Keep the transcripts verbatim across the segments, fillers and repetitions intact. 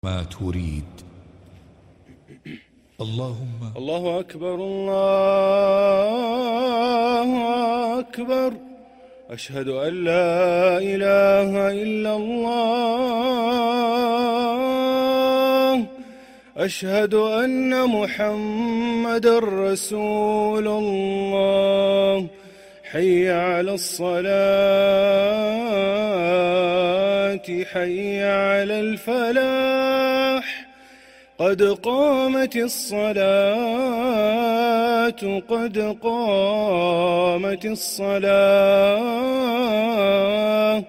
ما تريد. اللهم الله أكبر الله أكبر، أشهد أن لا إله إلا الله، أشهد أن محمدًا رسول الله. حي على الصلاة، حي على الفلاح، قد قامت الصلاة، قد قامت الصلاة.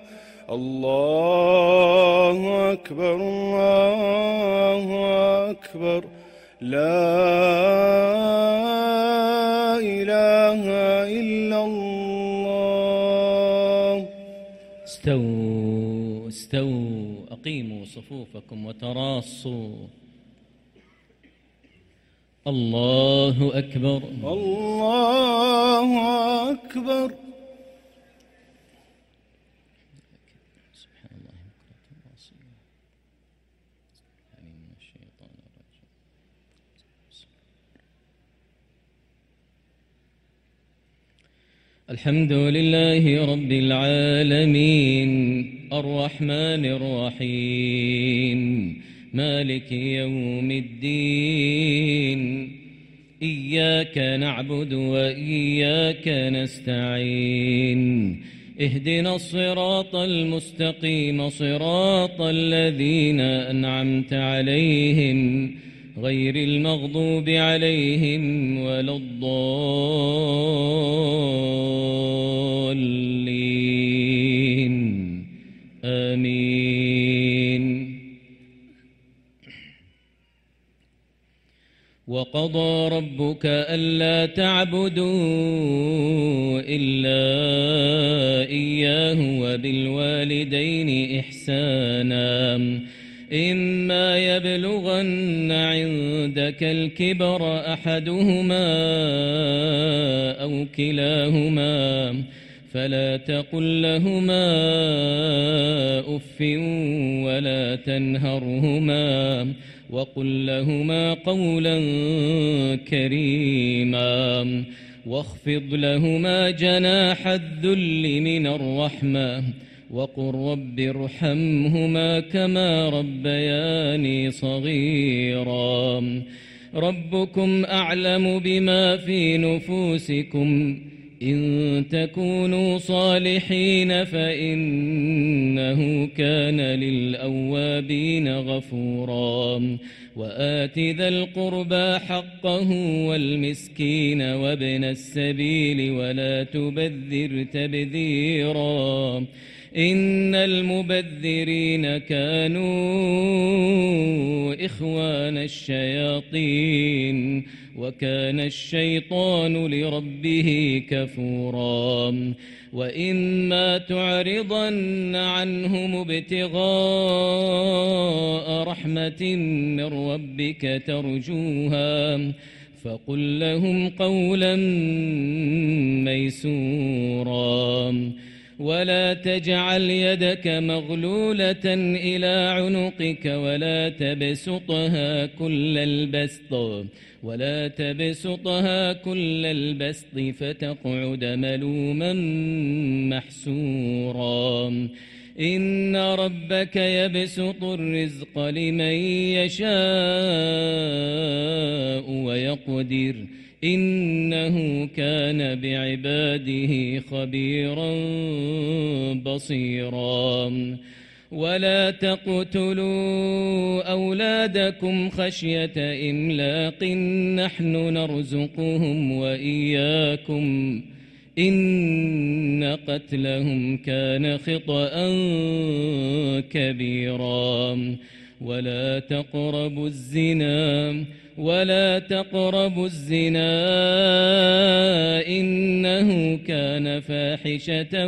الله أكبر الله أكبر، لا إله إلا الله. استووا استووا، أقيموا صفوفكم وتراصوا. الله أكبر الله أكبر. سبحان الله بكرة وأصيلا. من الشيطان الرجيم. الحمد لله رب العالمين، الرحمن الرحيم، مالك يوم الدين. إياك نعبد وإياك نستعين، اهدنا الصراط المستقيم، صراط الذين أنعمت عليهم، غير المغضوب عليهم ولا الضالين. آمين. وقضى ربك ألا تعبدوا إلا إياه وبالوالدين إحسانا، إما يبلغن عندك الكبر أحدهما أو كلاهما فلا تقل لهما أف ولا تنهرهما، وقل لهما قولا كريما، واخفض لهما جناح الذل من الرحمة، وقل رب ارحمهما كما ربياني صغيرا. ربكم أعلم بما في نفوسكم، إن تكونوا صالحين فإنه كان للأوابين غفورا. وآت ذا القربى حقه والمسكين وابن السبيل ولا تبذر تبذيرا، إن المبذرين كانوا إخوان الشياطين، وكان الشيطان لربه كفورا. وإما تعرضن عنهم ابتغاء رحمة من ربك ترجوها فقل لهم قولا ميسورا. ولا تجعل يدك مغلولة إلى عنقك ولا تبسطها كل البسط ولا تبسطها كل البسط فتقعد ملوما محسورا. إن ربك يبسط الرزق لمن يشاء ويقدر، إنه كان بعباده خبيرا بصيرا. ولا تقتلوا أولادكم خشية إملاق، نحن نرزقهم وإياكم، إن قتلهم كان خطأ كبيرا. ولا تقربوا الزنا ولا تقربوا الزنا إنه كان فاحشة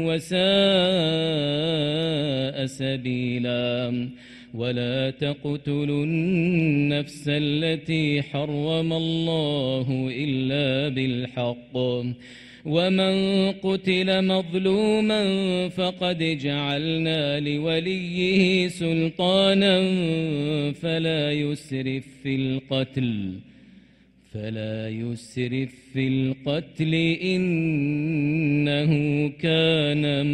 وساء سبيلا. ولا تقتلوا النفس التي حرم الله إلا بالحق، ومن قتل مظلوما فقد جعلنا لوليه سلطانا فلا يسرف في القتل فلا يسرف في القتل إنه كان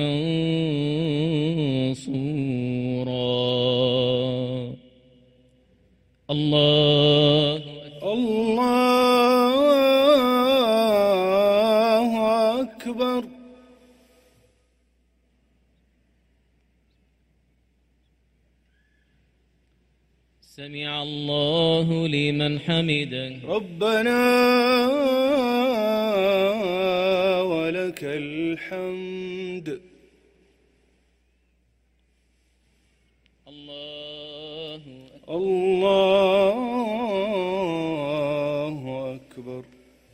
منصورا. الله الله أكبر. سمع الله لمن حمده. ربنا ولك الحمد. الله الله أكبر.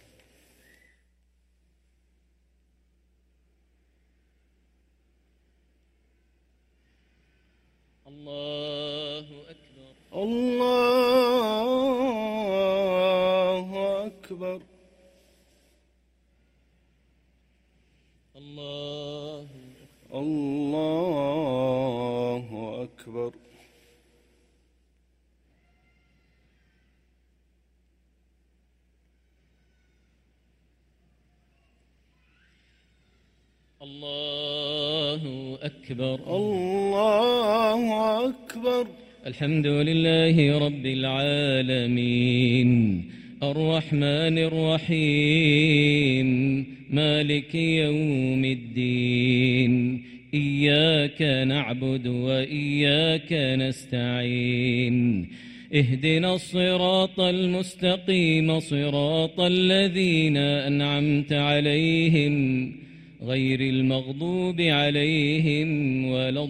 الله أكبر. الله أكبر. الله الله أكبر. الله أكبر. الله أكبر. الحمد لله رب العالمين الرحمن الرحيم مالك يوم الدين إياك نعبد وإياك نستعين اهدنا الصراط المستقيم صراط الذين أنعمت عليهم غير المغضوب عليهم ولا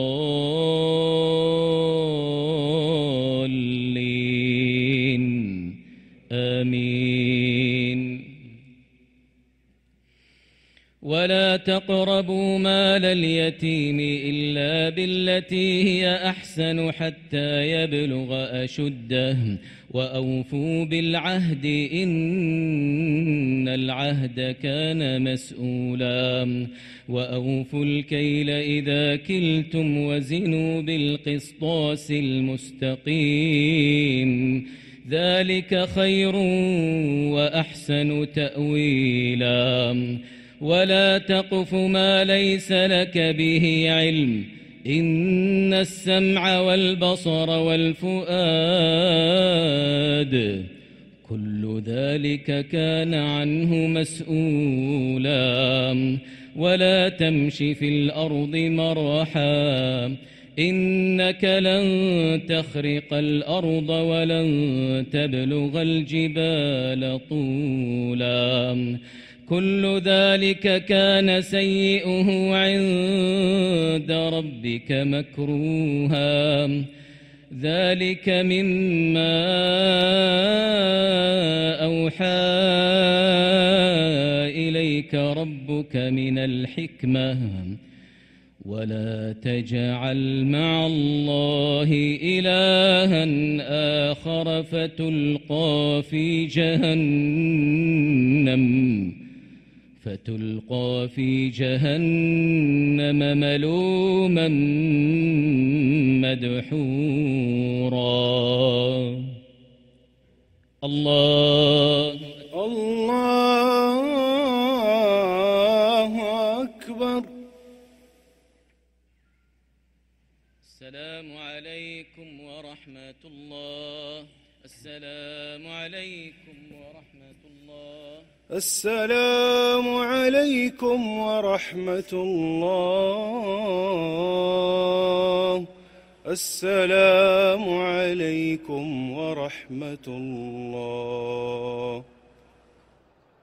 الضالين آمين. ولا تقربوا مال اليتيم إلا بالتي هي أحسن حتى يبلغ أشده وأوفوا بالعهد إن العهد كان مسؤولا وأوفوا الكيل إذا كلتم وزنوا بالقسطاس المستقيم ذلك خير وأحسن تأويلا. ولا تقف ما ليس لك به علم إن السمع والبصر والفؤاد كل ذلك كان عنه مسؤولا. ولا تمش في الأرض مرحا إنك لن تخرق الأرض ولن تبلغ الجبال طولا كل ذلك كان سيئه عند ربك مكروها. ذلك مما أوحى إليك ربك من الحكمة ولا تجعل مع الله إلها آخر فتلقى في جهنم فتلقى في جهنم ملوما مدحورا. الله الله أكبر. السلام عليكم ورحمة الله. السلام عليكم ورحمة الله. السلام عليكم ورحمة الله. السلام عليكم ورحمة الله.